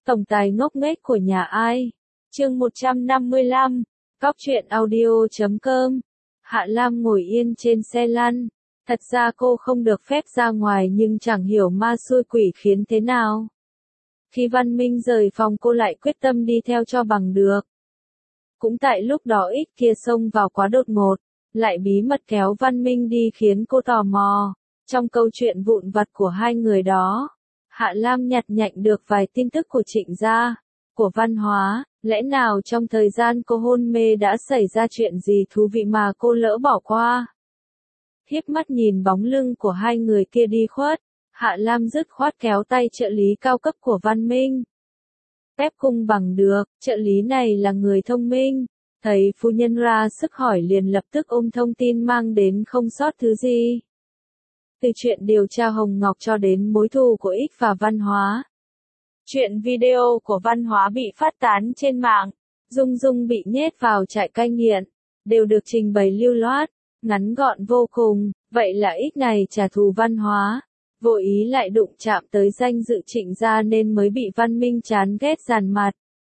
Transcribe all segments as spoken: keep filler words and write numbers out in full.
Tổng tài ngốc nghếch của nhà ai? Chương một trăm năm mươi lăm, Cóc truyện audio chấm com. Hạ Lam ngồi yên trên xe lăn. Thật ra cô không được phép ra ngoài nhưng chẳng hiểu ma xui quỷ khiến thế nào. Khi Văn Minh rời phòng cô lại quyết tâm đi theo cho bằng được. Cũng tại lúc đó ít kia xông vào quá đột ngột, lại bí mật kéo Văn Minh đi khiến cô tò mò. Trong câu chuyện vụn vặt của hai người đó, Hạ Lam nhặt nhạnh được vài tin tức của Trịnh gia, của Văn Hóa, lẽ nào trong thời gian cô hôn mê đã xảy ra chuyện gì thú vị mà cô lỡ bỏ qua. Hiếp mắt nhìn bóng lưng của hai người kia đi khuất, Hạ Lam dứt khoát kéo tay trợ lý cao cấp của Văn Minh. Phép cung bằng được, trợ lý này là người thông minh, thấy phu nhân ra sức hỏi liền lập tức ôm thông tin mang đến không sót thứ gì. Từ chuyện điều tra Hồng Ngọc cho đến mối thù của X và Văn Hóa. Chuyện video của Văn Hóa bị phát tán trên mạng, Dung Dung bị nhét vào trại cai nghiện, đều được trình bày lưu loát, ngắn gọn vô cùng, vậy là X này trả thù Văn Hóa, vô ý lại đụng chạm tới danh dự Trịnh gia nên mới bị Văn Minh chán ghét dằn mặt.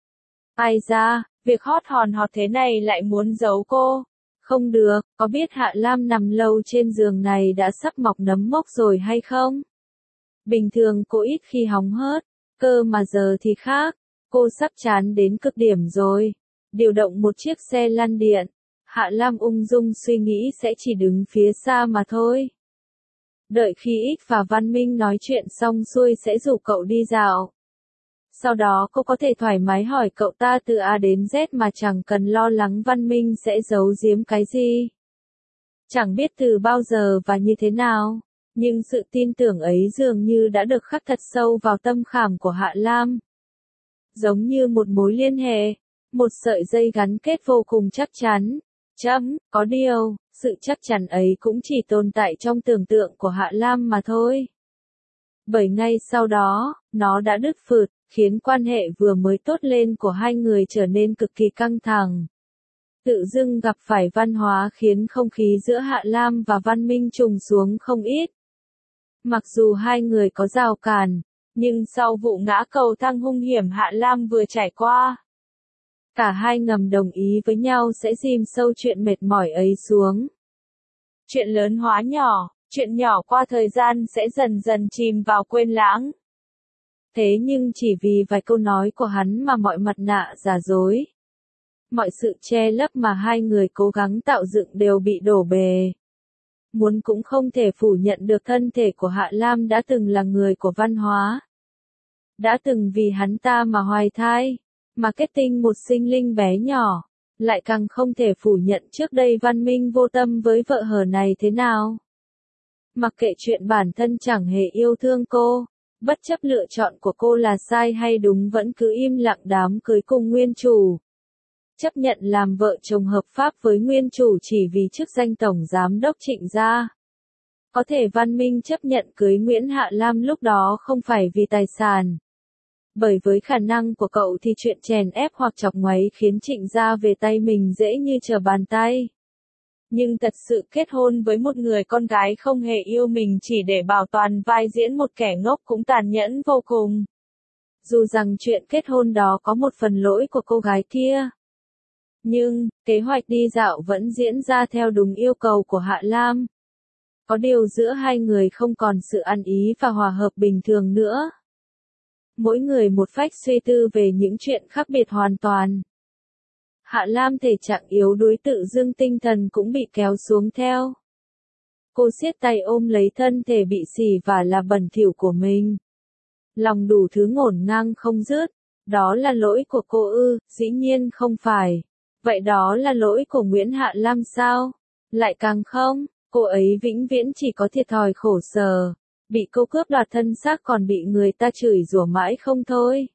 Ai ra, việc hot hòn hot thế này lại muốn giấu cô. Không được, có biết Hạ Lam nằm lâu trên giường này đã sắp mọc nấm mốc rồi hay không? Bình thường cô ít khi hóng hớt, cơ mà giờ thì khác, cô sắp chán đến cực điểm rồi. Điều động một chiếc xe lăn điện, Hạ Lam ung dung suy nghĩ sẽ chỉ đứng phía xa mà thôi. Đợi khi X và Văn Minh nói chuyện xong xuôi sẽ rủ cậu đi dạo. Sau đó cô có thể thoải mái hỏi cậu ta từ A đến Z mà chẳng cần lo lắng Văn Minh sẽ giấu giếm cái gì. Chẳng biết từ bao giờ và như thế nào, nhưng sự tin tưởng ấy dường như đã được khắc thật sâu vào tâm khảm của Hạ Lam. Giống như một mối liên hệ, một sợi dây gắn kết vô cùng chắc chắn. Chấm, có điều, sự chắc chắn ấy cũng chỉ tồn tại trong tưởng tượng của Hạ Lam mà thôi. Bởi ngay sau đó, nó đã đứt phượt, khiến quan hệ vừa mới tốt lên của hai người trở nên cực kỳ căng thẳng. Tự dưng gặp phải Văn Hóa khiến không khí giữa Hạ Lam và Văn Minh trùng xuống không ít. Mặc dù hai người có rào cản, nhưng sau vụ ngã cầu thang hung hiểm Hạ Lam vừa trải qua, cả hai ngầm đồng ý với nhau sẽ dìm sâu chuyện mệt mỏi ấy xuống. Chuyện lớn hóa nhỏ, chuyện nhỏ qua thời gian sẽ dần dần chìm vào quên lãng. Thế nhưng chỉ vì vài câu nói của hắn mà mọi mặt nạ giả dối, mọi sự che lấp mà hai người cố gắng tạo dựng đều bị đổ bề. Muốn cũng không thể phủ nhận được thân thể của Hạ Lam đã từng là người của Văn Hóa. Đã từng vì hắn ta mà hoài thai, mà kết tinh một sinh linh bé nhỏ. Lại càng không thể phủ nhận trước đây Văn Minh vô tâm với vợ hờ này thế nào. Mặc kệ chuyện bản thân chẳng hề yêu thương cô, bất chấp lựa chọn của cô là sai hay đúng vẫn cứ im lặng đám cưới cùng nguyên chủ. Chấp nhận làm vợ chồng hợp pháp với nguyên chủ chỉ vì chức danh tổng giám đốc Trịnh gia. Có thể Văn Minh chấp nhận cưới Nguyễn Hạ Lam lúc đó không phải vì tài sản. Bởi với khả năng của cậu thì chuyện chèn ép hoặc chọc ngoáy khiến Trịnh gia về tay mình dễ như trở bàn tay. Nhưng thật sự kết hôn với một người con gái không hề yêu mình chỉ để bảo toàn vai diễn một kẻ ngốc cũng tàn nhẫn vô cùng. Dù rằng chuyện kết hôn đó có một phần lỗi của cô gái kia. Nhưng, kế hoạch đi dạo vẫn diễn ra theo đúng yêu cầu của Hạ Lam. Có điều giữa hai người không còn sự ăn ý và hòa hợp bình thường nữa. Mỗi người một phách suy tư về những chuyện khác biệt hoàn toàn. Hạ Lam thể trạng yếu đuối tự dưng tinh thần cũng bị kéo xuống theo. Cô siết tay ôm lấy thân thể bị xỉ vả là bẩn thỉu của mình. Lòng đủ thứ ngổn ngang không dứt. Đó là lỗi của cô ư? Dĩ nhiên không phải. Vậy đó là lỗi của Nguyễn Hạ Lam sao? Lại càng không, cô ấy vĩnh viễn chỉ có thiệt thòi khổ sở. Bị cô cướp đoạt thân xác còn bị người ta chửi rủa mãi không thôi.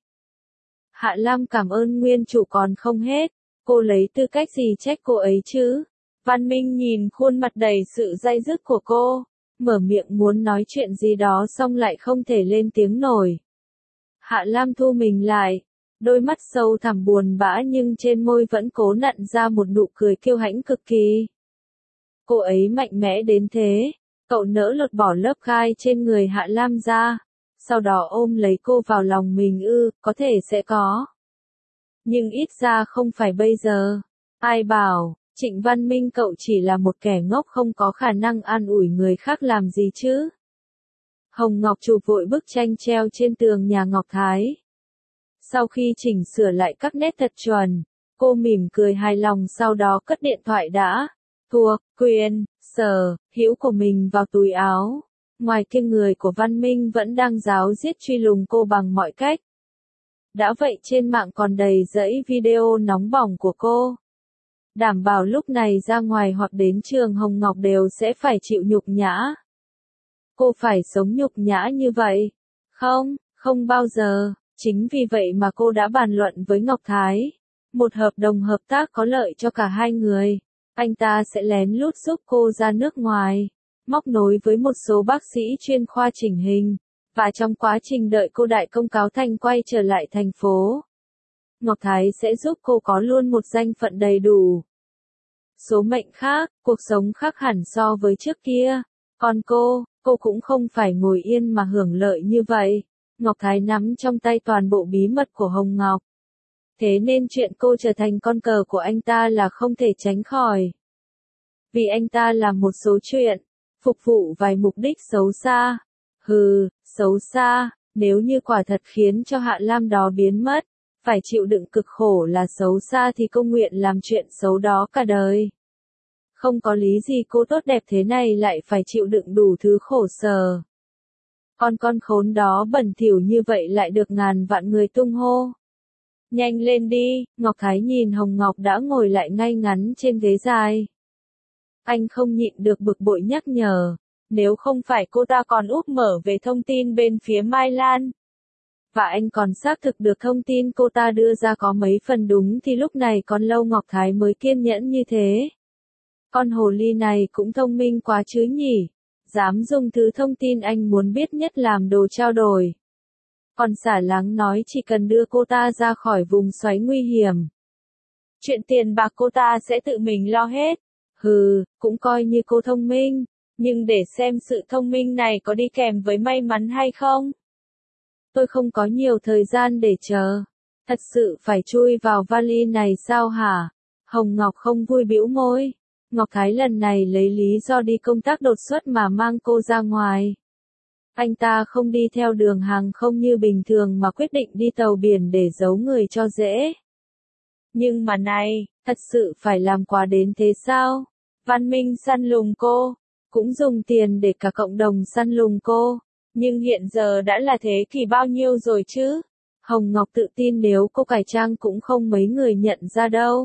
Hạ Lam cảm ơn nguyên chủ còn không hết. Cô lấy tư cách gì trách cô ấy chứ? Văn Minh nhìn khuôn mặt đầy sự day dứt của cô, mở miệng muốn nói chuyện gì đó xong lại không thể lên tiếng nổi. Hạ Lam thu mình lại, đôi mắt sâu thẳm buồn bã nhưng trên môi vẫn cố nặn ra một nụ cười kiêu hãnh cực kỳ. Cô ấy mạnh mẽ đến thế, cậu nỡ lột bỏ lớp gai trên người Hạ Lam ra, sau đó ôm lấy cô vào lòng mình ư, có thể sẽ có. Nhưng ít ra không phải bây giờ. Ai bảo, Trịnh Văn Minh cậu chỉ là một kẻ ngốc không có khả năng an ủi người khác làm gì chứ? Hồng Ngọc chụp vội bức tranh treo trên tường nhà Ngọc Thái. Sau khi chỉnh sửa lại các nét thật chuẩn, cô mỉm cười hài lòng sau đó cất điện thoại đã, thuộc, quyền, sở, hữu của mình vào túi áo. Ngoài kia người của Văn Minh vẫn đang giáo diết truy lùng cô bằng mọi cách. Đã vậy trên mạng còn đầy dẫy video nóng bỏng của cô. Đảm bảo lúc này ra ngoài hoặc đến trường Hồng Ngọc đều sẽ phải chịu nhục nhã. Cô phải sống nhục nhã như vậy? Không, không bao giờ. Chính vì vậy mà cô đã bàn luận với Ngọc Thái. Một hợp đồng hợp tác có lợi cho cả hai người. Anh ta sẽ lén lút giúp cô ra nước ngoài, móc nối với một số bác sĩ chuyên khoa chỉnh hình. Và trong quá trình đợi cô đại công cáo thành quay trở lại thành phố, Ngọc Thái sẽ giúp cô có luôn một danh phận đầy đủ. Số mệnh khác, cuộc sống khác hẳn so với trước kia. Còn cô, cô cũng không phải ngồi yên mà hưởng lợi như vậy. Ngọc Thái nắm trong tay toàn bộ bí mật của Hồng Ngọc. Thế nên chuyện cô trở thành con cờ của anh ta là không thể tránh khỏi. Vì anh ta làm một số chuyện, phục vụ vài mục đích xấu xa. Hừ, xấu xa, nếu như quả thật khiến cho Hạ Lam đó biến mất, phải chịu đựng cực khổ là xấu xa thì cô nguyện làm chuyện xấu đó cả đời. Không có lý gì cô tốt đẹp thế này lại phải chịu đựng đủ thứ khổ sở. Con con khốn đó bẩn thỉu như vậy lại được ngàn vạn người tung hô. Nhanh lên đi, Ngọc Thái nhìn Hồng Ngọc đã ngồi lại ngay ngắn trên ghế dài. Anh không nhịn được bực bội nhắc nhở. Nếu không phải cô ta còn úp mở về thông tin bên phía Mai Lan, và anh còn xác thực được thông tin cô ta đưa ra có mấy phần đúng thì lúc này còn lâu Ngọc Thái mới kiên nhẫn như thế. Con hồ ly này cũng thông minh quá chứ nhỉ, dám dùng thứ thông tin anh muốn biết nhất làm đồ trao đổi. Còn xả láng nói chỉ cần đưa cô ta ra khỏi vùng xoáy nguy hiểm, chuyện tiền bạc cô ta sẽ tự mình lo hết. Hừ, cũng coi như cô thông minh. Nhưng để xem sự thông minh này có đi kèm với may mắn hay không. Tôi không có nhiều thời gian để chờ. Thật sự phải chui vào vali này sao hả? Hồng Ngọc không vui bĩu môi. Ngọc Thái lần này lấy lý do đi công tác đột xuất mà mang cô ra ngoài. Anh ta không đi theo đường hàng không như bình thường mà quyết định đi tàu biển để giấu người cho dễ. Nhưng mà này, thật sự phải làm quá đến thế sao? Văn Minh săn lùng cô. Cũng dùng tiền để cả cộng đồng săn lùng cô. Nhưng hiện giờ đã là thế kỷ bao nhiêu rồi chứ? Hồng Ngọc tự tin nếu cô cải trang cũng không mấy người nhận ra đâu.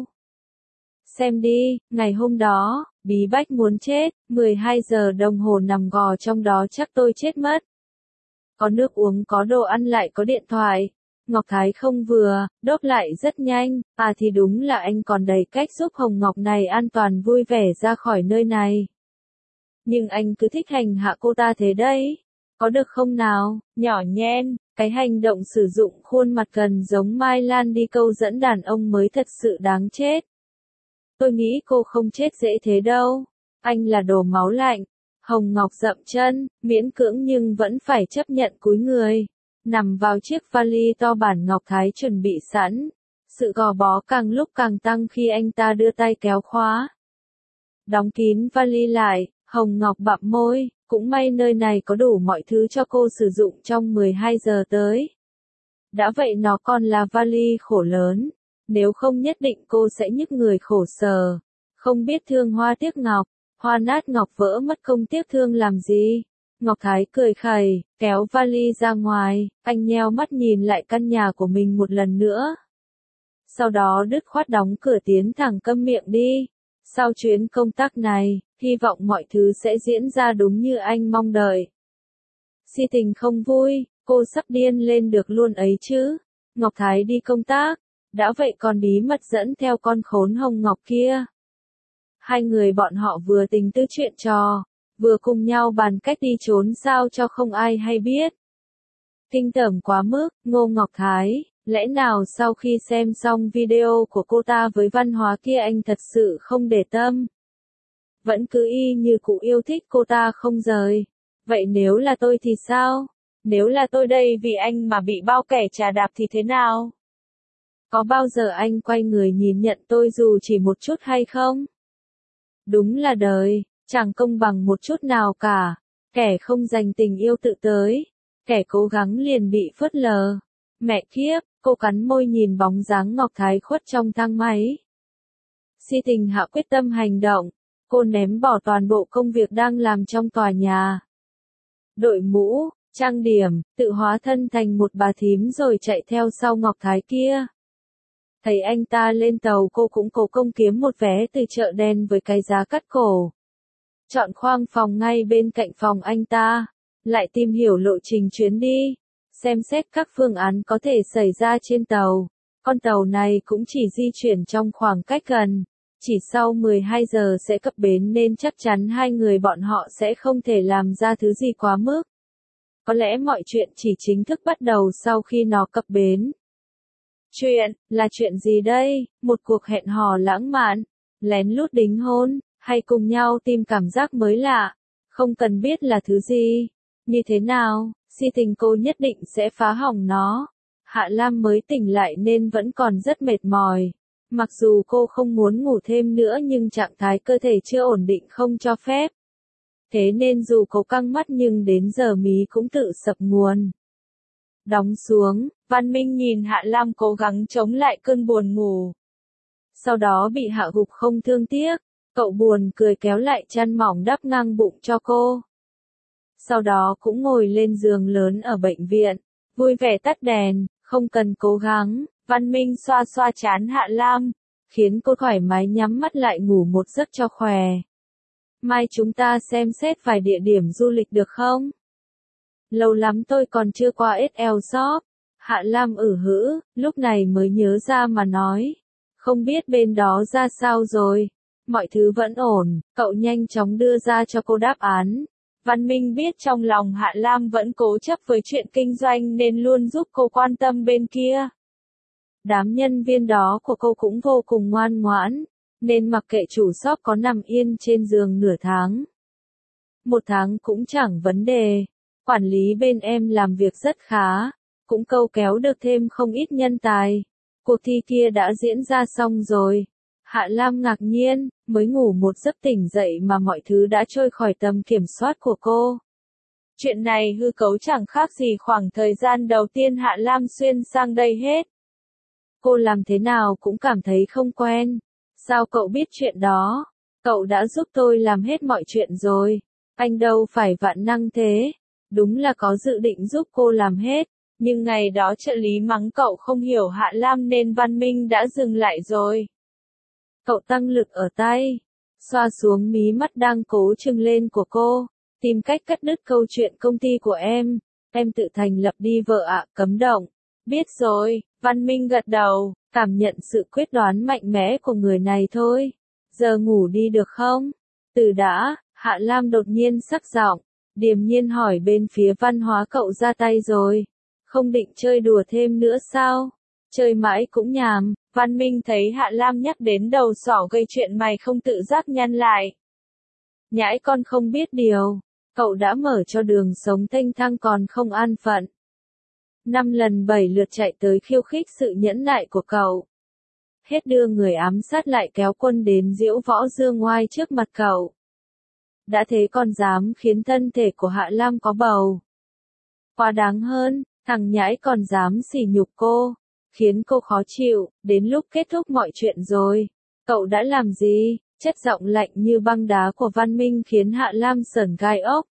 Xem đi, ngày hôm đó, bí bách muốn chết, mười hai giờ đồng hồ nằm gò trong đó chắc tôi chết mất. Có nước uống có đồ ăn lại có điện thoại. Ngọc Thái không vừa, đốt lại rất nhanh, à thì đúng là anh còn đầy cách giúp Hồng Ngọc này an toàn vui vẻ ra khỏi nơi này. Nhưng anh cứ thích hành hạ cô ta thế đấy. Có được không nào, nhỏ nhen, cái hành động sử dụng khuôn mặt gần giống Mai Lan đi câu dẫn đàn ông mới thật sự đáng chết. Tôi nghĩ cô không chết dễ thế đâu. Anh là đồ máu lạnh. Hồng Ngọc dậm chân, miễn cưỡng nhưng vẫn phải chấp nhận cúi người. Nằm vào chiếc vali to bản Ngọc Thái chuẩn bị sẵn. Sự gò bó càng lúc càng tăng khi anh ta đưa tay kéo khóa. Đóng kín vali lại, Hồng Ngọc bặm môi, cũng may nơi này có đủ mọi thứ cho cô sử dụng trong mười hai giờ tới. Đã vậy nó còn là vali khổ lớn, nếu không nhất định cô sẽ nhức người khổ sở. Không biết thương hoa tiếc ngọc, hoa nát ngọc vỡ mất không tiếc thương làm gì. Ngọc Thái cười khẩy, kéo vali ra ngoài, anh nheo mắt nhìn lại căn nhà của mình một lần nữa. Sau đó đứt khoát đóng cửa tiến thẳng câm miệng đi. Sau chuyến công tác này, hy vọng mọi thứ sẽ diễn ra đúng như anh mong đợi. Si tình không vui, cô sắp điên lên được luôn ấy chứ. Ngọc Thái đi công tác, đã vậy còn bí mật dẫn theo con khốn Hồng Ngọc kia. Hai người bọn họ vừa tình tư chuyện trò, vừa cùng nhau bàn cách đi trốn sao cho không ai hay biết. Kinh tởm quá mức, Ngô Ngọc Thái. Lẽ nào sau khi xem xong video của cô ta với văn hóa kia anh thật sự không để tâm? Vẫn cứ y như cũ yêu thích cô ta không rời. Vậy nếu là tôi thì sao? Nếu là tôi đây vì anh mà bị bao kẻ trà đạp thì thế nào? Có bao giờ anh quay người nhìn nhận tôi dù chỉ một chút hay không? Đúng là đời, chẳng công bằng một chút nào cả. Kẻ không dành tình yêu tự tới, kẻ cố gắng liền bị phớt lờ. Mẹ kiếp, cô cắn môi nhìn bóng dáng Ngọc Thái khuất trong thang máy. Si Tình hạ quyết tâm hành động, cô ném bỏ toàn bộ công việc đang làm trong tòa nhà. Đội mũ, trang điểm, tự hóa thân thành một bà thím rồi chạy theo sau Ngọc Thái kia. Thấy anh ta lên tàu cô cũng cố công kiếm một vé từ chợ đen với cái giá cắt cổ. Chọn khoang phòng ngay bên cạnh phòng anh ta, lại tìm hiểu lộ trình chuyến đi, xem xét các phương án có thể xảy ra trên tàu. Con tàu này cũng chỉ di chuyển trong khoảng cách gần, chỉ sau mười hai giờ sẽ cập bến nên chắc chắn hai người bọn họ sẽ không thể làm ra thứ gì quá mức. Có lẽ mọi chuyện chỉ chính thức bắt đầu sau khi nó cập bến. Chuyện, là chuyện gì đây? Một cuộc hẹn hò lãng mạn, lén lút đính hôn, hay cùng nhau tìm cảm giác mới lạ? Không cần biết là thứ gì. Như thế nào, Si Tình cô nhất định sẽ phá hỏng nó. Hạ Lam mới tỉnh lại nên vẫn còn rất mệt mỏi. Mặc dù cô không muốn ngủ thêm nữa nhưng trạng thái cơ thể chưa ổn định không cho phép. Thế nên dù cố căng mắt nhưng đến giờ mí cũng tự sập nguồn. Đóng xuống, Văn Minh nhìn Hạ Lam cố gắng chống lại cơn buồn ngủ. Sau đó bị hạ gục không thương tiếc, cậu buồn cười kéo lại chăn mỏng đắp ngang bụng cho cô. Sau đó cũng ngồi lên giường lớn ở bệnh viện, vui vẻ tắt đèn, không cần cố gắng. Văn Minh xoa xoa trán Hạ Lam, khiến cô thoải mái nhắm mắt lại ngủ một giấc cho khỏe. Mai chúng ta xem xét vài địa điểm du lịch được không? Lâu lắm tôi còn chưa qua ét lờ Shop. Hạ Lam ử hữ, lúc này mới nhớ ra mà nói. Không biết bên đó ra sao rồi? Mọi thứ vẫn ổn, cậu nhanh chóng đưa ra cho cô đáp án. Văn Minh biết trong lòng Hạ Lam vẫn cố chấp với chuyện kinh doanh nên luôn giúp cô quan tâm bên kia. Đám nhân viên đó của cô cũng vô cùng ngoan ngoãn, nên mặc kệ chủ shop có nằm yên trên giường nửa tháng. Một tháng cũng chẳng vấn đề. Quản lý bên em làm việc rất khá, cũng câu kéo được thêm không ít nhân tài. Cuộc thi kia đã diễn ra xong rồi. Hạ Lam ngạc nhiên, mới ngủ một giấc tỉnh dậy mà mọi thứ đã trôi khỏi tầm kiểm soát của cô. Chuyện này hư cấu chẳng khác gì khoảng thời gian đầu tiên Hạ Lam xuyên sang đây hết. Cô làm thế nào cũng cảm thấy không quen. Sao cậu biết chuyện đó? Cậu đã giúp tôi làm hết mọi chuyện rồi. Anh đâu phải vạn năng thế. Đúng là có dự định giúp cô làm hết. Nhưng ngày đó trợ lý mắng cậu không hiểu Hạ Lam nên Văn Minh đã dừng lại rồi. Cậu tăng lực ở tay, xoa xuống mí mắt đang cố trừng lên của cô, tìm cách cắt đứt câu chuyện công ty của em. Em tự thành lập đi vợ ạ, cấm động. Biết rồi, Văn Minh gật đầu, cảm nhận sự quyết đoán mạnh mẽ của người này thôi. Giờ ngủ đi được không? Từ đã, Hạ Lam đột nhiên sắc giọng, điềm nhiên hỏi bên phía văn hóa cậu ra tay rồi. Không định chơi đùa thêm nữa sao? Chơi mãi cũng nhàm. Văn Minh thấy Hạ Lam nhắc đến đầu sỏ gây chuyện mày không tự giác nhăn lại. Nhãi con không biết điều. Cậu đã mở cho đường sống thênh thang còn không an phận. Năm lần bảy lượt chạy tới khiêu khích sự nhẫn nại của cậu. Hết đưa người ám sát lại kéo quân đến diễu võ dương ngoai trước mặt cậu. Đã thế còn dám khiến thân thể của Hạ Lam có bầu. Quá đáng hơn, thằng nhãi còn dám sỉ nhục cô, khiến cô khó chịu. Đến lúc kết thúc mọi chuyện rồi, cậu đã làm gì? Chất giọng lạnh như băng đá của Văn Minh khiến Hạ Lam sởn gai ốc.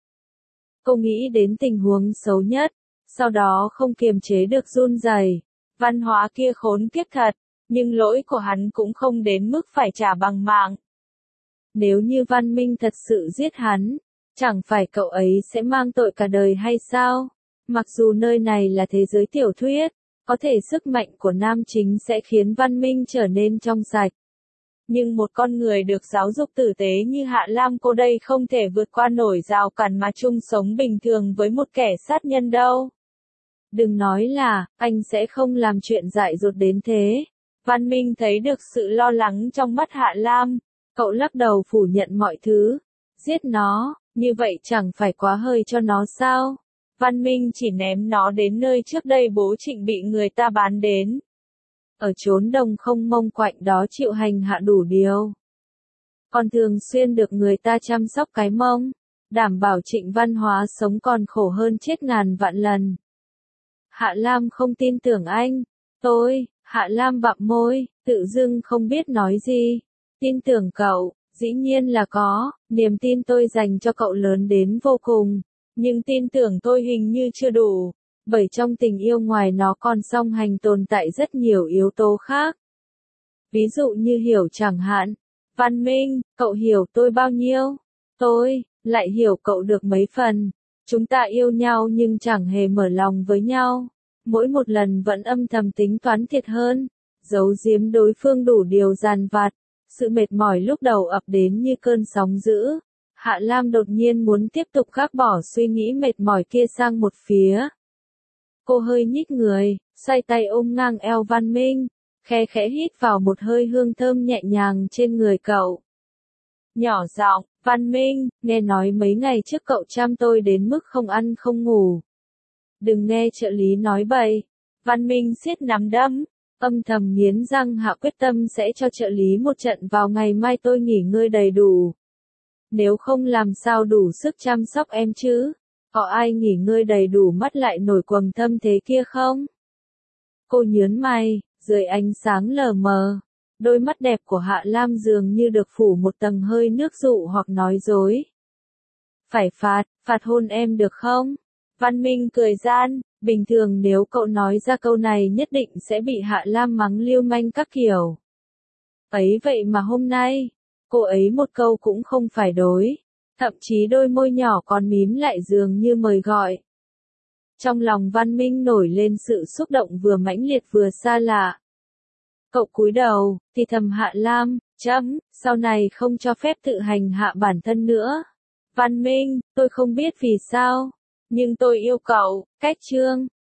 Cô nghĩ đến tình huống xấu nhất, sau đó không kiềm chế được run rẩy. Văn hóa kia khốn kiếp thật, nhưng lỗi của hắn cũng không đến mức phải trả bằng mạng. Nếu như Văn Minh thật sự giết hắn, chẳng phải cậu ấy sẽ mang tội cả đời hay sao? Mặc dù nơi này là thế giới tiểu thuyết, có thể sức mạnh của nam chính sẽ khiến Văn Minh trở nên trong sạch. Nhưng một con người được giáo dục tử tế như Hạ Lam cô đây không thể vượt qua nổi rào cản mà chung sống bình thường với một kẻ sát nhân đâu. Đừng nói là, anh sẽ không làm chuyện dại dột đến thế. Văn Minh thấy được sự lo lắng trong mắt Hạ Lam. Cậu lắc đầu phủ nhận mọi thứ. Giết nó, như vậy chẳng phải quá hơi cho nó sao? Văn Minh chỉ ném nó đến nơi trước đây bố Trịnh bị người ta bán đến. Ở chốn đồng không mông quạnh đó chịu hành hạ đủ điều. Còn thường xuyên được người ta chăm sóc cái mông, đảm bảo Trịnh Văn Hóa sống còn khổ hơn chết ngàn vạn lần. Hạ Lam không tin tưởng anh. Tôi, Hạ Lam bặm môi, tự dưng không biết nói gì. Tin tưởng cậu, dĩ nhiên là có, niềm tin tôi dành cho cậu lớn đến vô cùng. Nhưng tin tưởng tôi hình như chưa đủ, bởi trong tình yêu ngoài nó còn song hành tồn tại rất nhiều yếu tố khác. Ví dụ như hiểu chẳng hạn. Văn Minh, cậu hiểu tôi bao nhiêu? Tôi, lại hiểu cậu được mấy phần. Chúng ta yêu nhau nhưng chẳng hề mở lòng với nhau. Mỗi một lần vẫn âm thầm tính toán thiệt hơn. Giấu giếm đối phương đủ điều dằn vặt. Sự mệt mỏi lúc đầu ập đến như cơn sóng dữ. Hạ Lam đột nhiên muốn tiếp tục gác bỏ suy nghĩ mệt mỏi kia sang một phía. Cô hơi nhích người, xoay tay ôm ngang eo Văn Minh, khe khẽ hít vào một hơi hương thơm nhẹ nhàng trên người cậu. Nhỏ giọng, Văn Minh, nghe nói mấy ngày trước cậu chăm tôi đến mức không ăn không ngủ. Đừng nghe trợ lý nói bậy. Văn Minh siết nắm đấm, âm thầm nghiến răng hạ quyết tâm sẽ cho trợ lý một trận vào ngày mai tôi nghỉ ngơi đầy đủ. Nếu không làm sao đủ sức chăm sóc em chứ? Có ai nghỉ ngơi đầy đủ mắt lại nổi quầng thâm thế kia không? Cô nhớn mày, dưới ánh sáng lờ mờ. Đôi mắt đẹp của Hạ Lam dường như được phủ một tầng hơi nước dụ hoặc nói dối. Phải phạt, phạt hôn em được không? Văn Minh cười gian, bình thường nếu cậu nói ra câu này nhất định sẽ bị Hạ Lam mắng lưu manh các kiểu. Ấy vậy mà hôm nay, cô ấy một câu cũng không phải đối. Thậm chí đôi môi nhỏ còn mím lại dường như mời gọi. Trong lòng Văn Minh nổi lên sự xúc động vừa mãnh liệt vừa xa lạ. Cậu cúi đầu, thì thầm Hạ Lam, chấm, sau này không cho phép tự hành hạ bản thân nữa. Văn Minh, tôi không biết vì sao, nhưng tôi yêu cậu, cách chương.